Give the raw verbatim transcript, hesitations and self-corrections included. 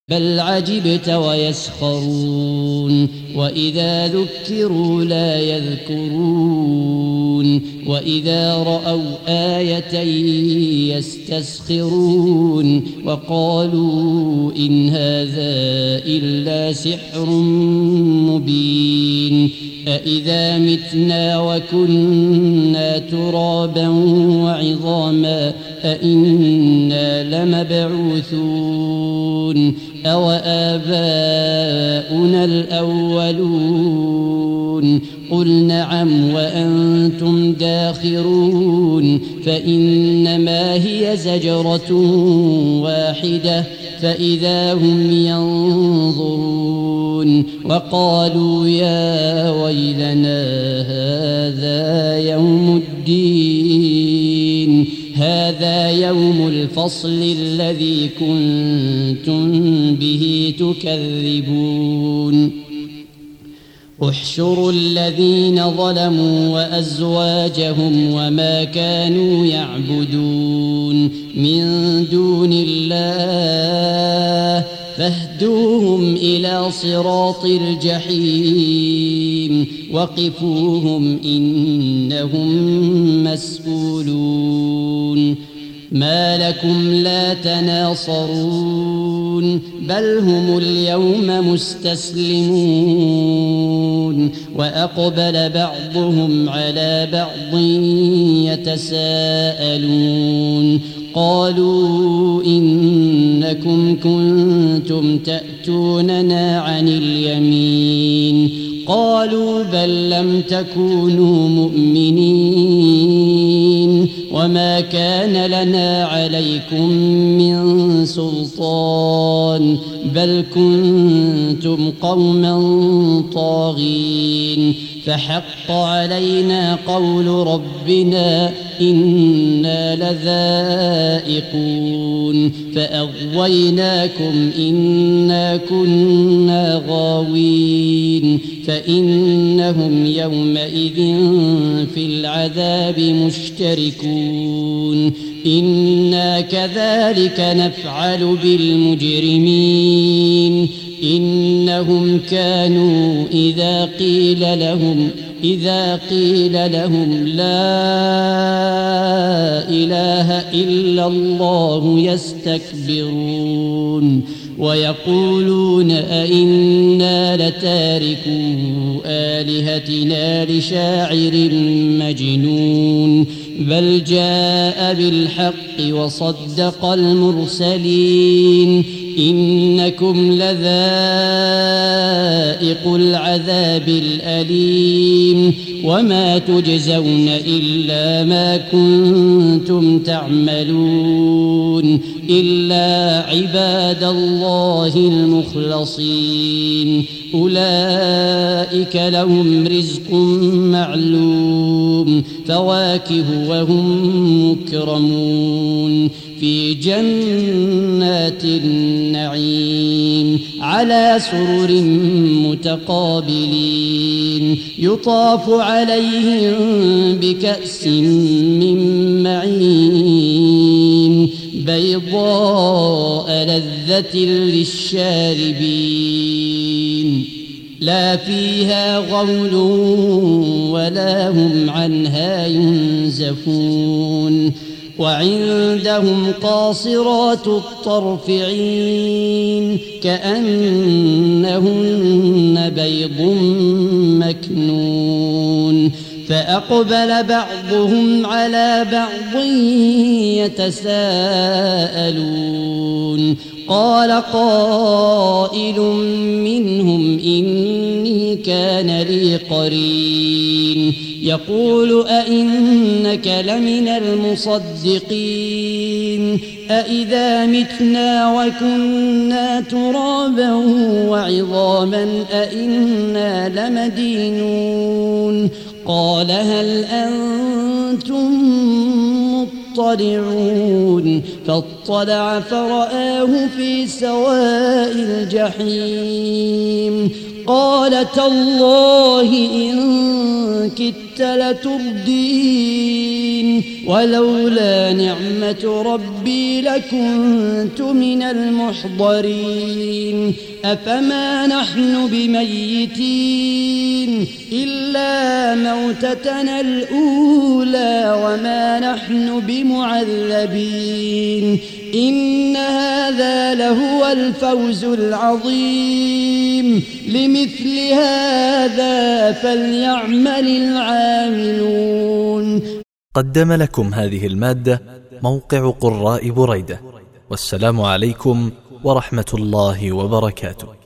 بل عجبت ويسخرون وإذا ذكروا لا يذكرون وإذا رأوا آية يستسخرون وقالوا إن هذا إلا سحر مبين أإذا متنا وكنا ترابا وعظاما أإنا لمبعوثون أوآباؤنا الأولون قل نعم وأنتم داخرون فإنما هي زجرة واحدة فإذا هم ينظرون وقالوا يا ويلنا هذا يوم الدين هذا يوم الفصل الذي كنتم به تكذبون احشروا الذين ظلموا وأزواجهم وما كانوا يعبدون من دون الله فاهدوهم إلى صراط الجحيم وقفوهم إنهم مسؤولون ما لكم لا تناصرون بل هم اليوم مستسلمون وأقبل بعضهم على بعض يتساءلون قالوا إنكم كنتم تأتوننا عن اليمين قالوا بل لم تكونوا مؤمنين وما كان لنا عليكم من سلطان بل كنتم قوما طاغين فحق علينا قول ربنا إنا لذائقون فأغويناكم إنا كنا غاوين فإنهم يومئذ في العذاب مشتركون إنا كذلك نفعل بالمجرمين إنهم كانوا إذا قيل لهم إذا قيل لهم لا إله إلا الله يستكبرون ويقولون أئنا لتاركو آلهتنا لشاعر مجنون بل جاء بالحق وصدق المرسلين إنكم لذائق العذاب الأليم وما تجزون إلا ما كنتم تعملون إلا عباد الله المخلصين أولئك لهم رزق معلوم فواكه وهم مكرمون في جنات النعيم على سرر متقابلين يطاف عليهم بكأس من معين بيضاء لذة للشاربين لا فيها غول ولا هم عنها ينزفون وعندهم قاصرات الطرف عين كأنهن بيض مكنون فأقبل بعضهم على بعض يتساءلون قال قائل منهم إني كان لي قرين يقول أئنك لمن المصدقين أئذا متنا وكنا ترابا وعظاما أئنا لمدينون قال هل أنتم مطلعون فاطلع فرآه في سواء الجحيم قال تالله إن كدت لتردين ولولا نعمة ربي لكنت من المحضرين أفما نحن بميتين إلا موتتنا الأولى وما نحن بمعذبين إن هذا لهو الفوز العظيم لمثل هذا فليعمل العاملون. قدم لكم هذه المادة موقع قراء بريدة. والسلام عليكم ورحمة الله وبركاته.